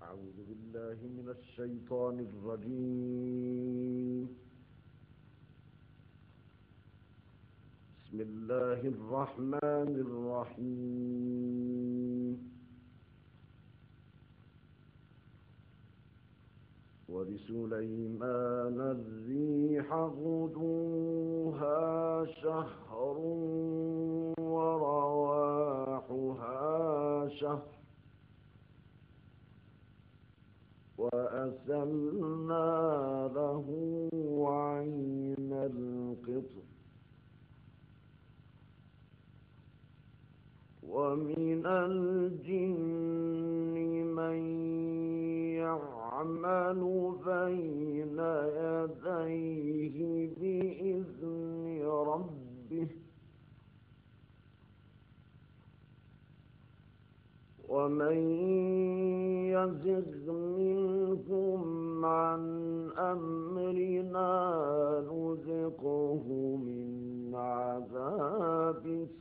أعوذ بالله من الشيطان الرجيم. بسم الله الرحمن الرحيم. ولسليمان الريح غدوها شهر ورواحها شهر وأسلنا له عين القطر ومن الجن من يعمل بين يديه بإذن ربه ومن يزغ منهم عن أمرنا نذقه من عذاب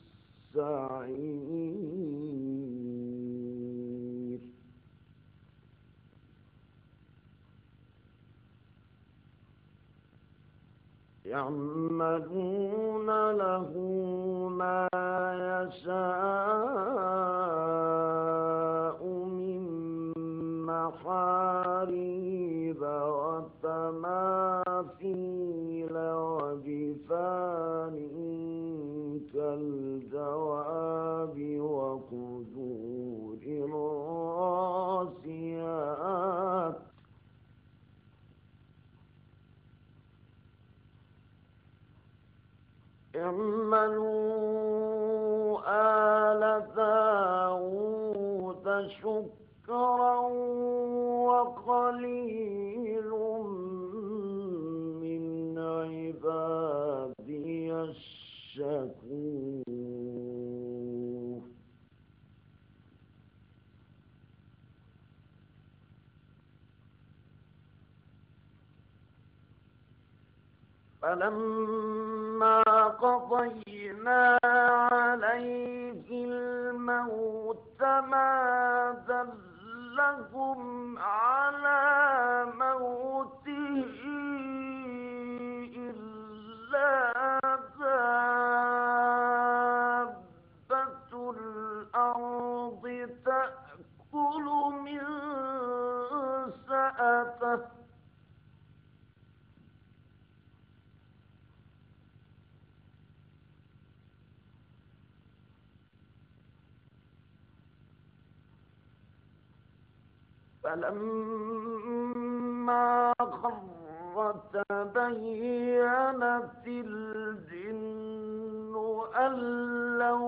السعير. يعملون له ما يشاء من محاريب وتماثيل وجفان كالجواب وقدور الراسيات اعملوا آل داود شكرا وقليل من عبادي الشكور. فلما قضينا عليه الموت ما دلهم على موته إلا دابة الأرض تأكل من سأته فلما خر تبينت الجن أن لو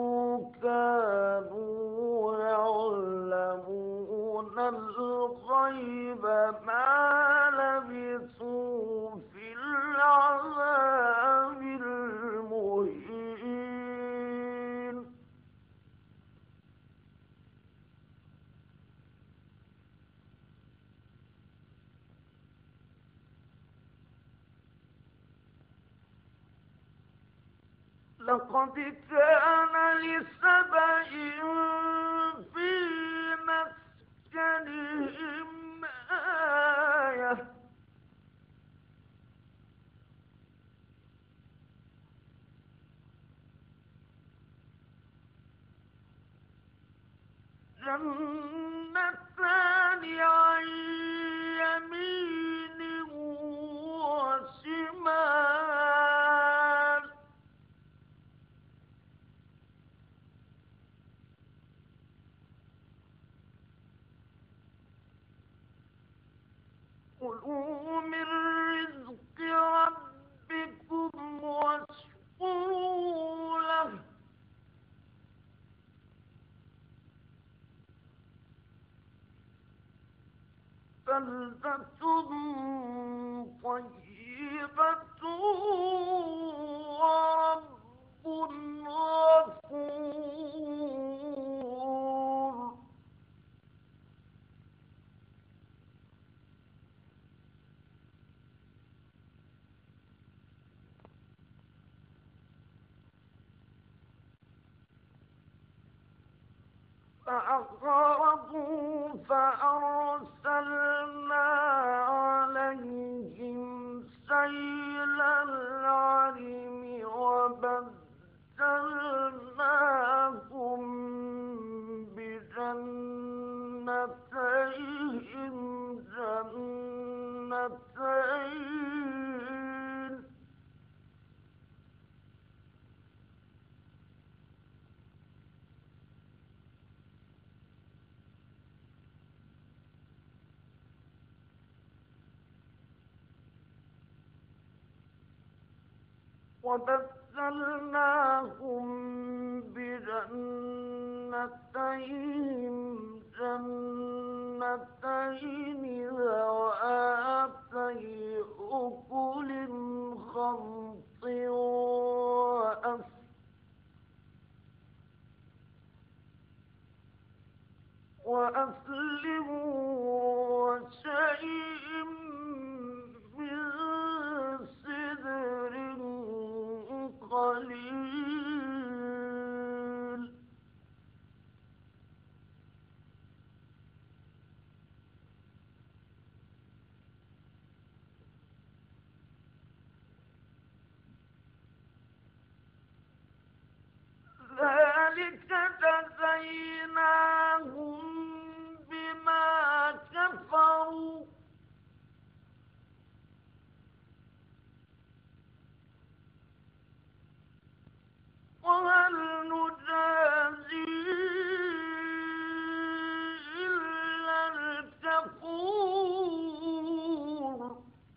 كانوا يعلمون الغيب ما لبثوا في العذاب المهين. لقد كان لسبإ في مسكنهم آية جنتان عن يمين وشمال كلوا من رزق ربكم واشكروا له بلدة طيبة ورب غفور. فأعرضوا فأرسلنا وبدلناهم بجنتين ذواتي أكل خمط وأصل وشيء من سدر قليل ذلك جزيناهم بما كفروا وهل نجازي إلا الكفور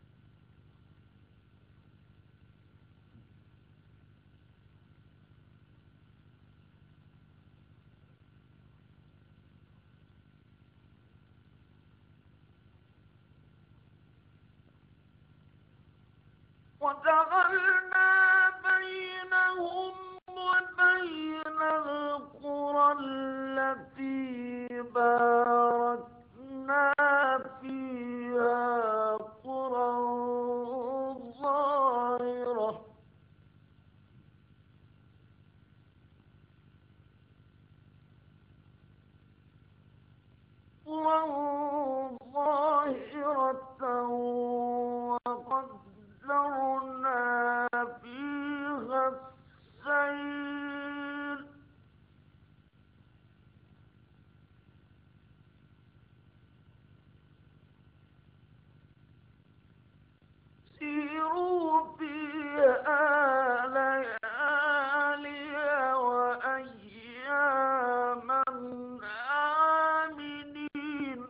وجعلنا بينهم وبين القرى التي باركنا فيها قرى ظاهرة وقدرنا فيها السير سيروا فيها ليالي وأياما آمنين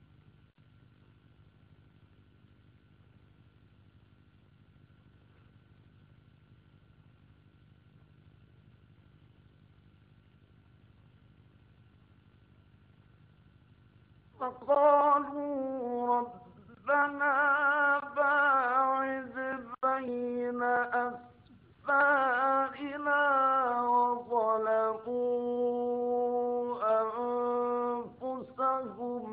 فقالوا ربنا باعد بين أسفارنا وظلموا أنفسهم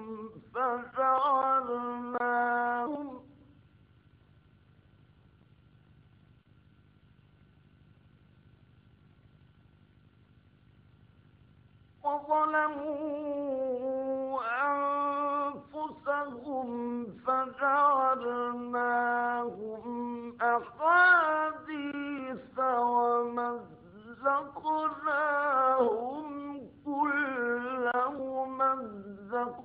فجعلناهم أحاديث ومزقناهم كل ممزق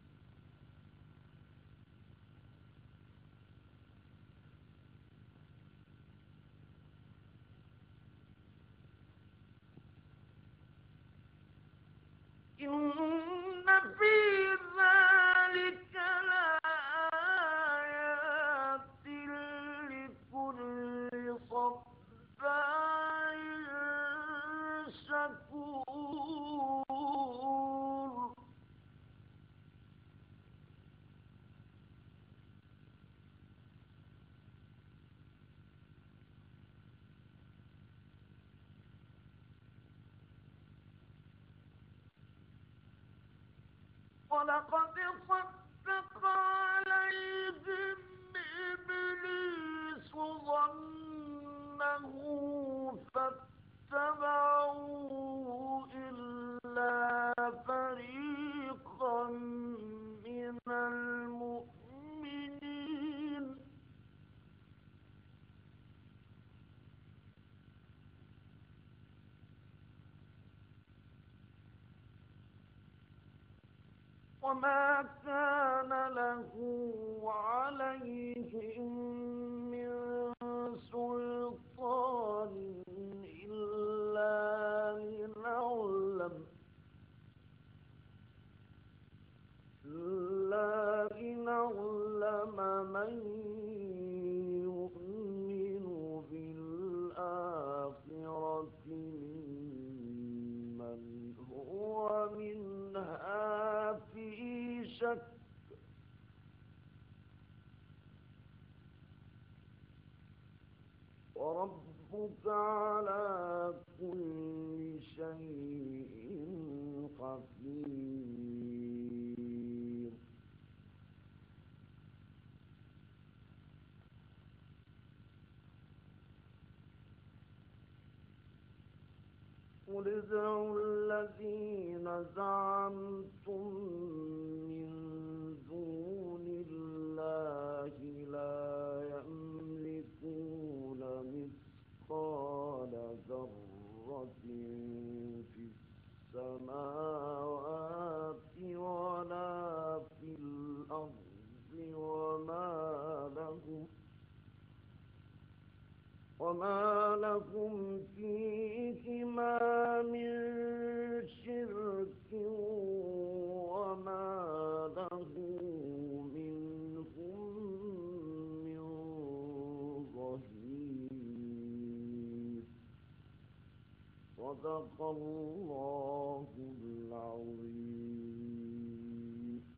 إن في ذلك لآيات لكل صبار شكور ولقد صدق عليهم إبليس ظنه فاتبعوه إلا فريقا من المؤمنين وما كان له عليهم من سلطان إلا لنعلم من يؤمن بالآخرة شك وربك على كل شيء حفيظ. قل ادعوا الذين زعمتم من دون الله لا يملكون مثقال ذرة في السماوات ولا في الأرض وما لهم فيهما من شرك وما له منهم من ظهير. صدق الله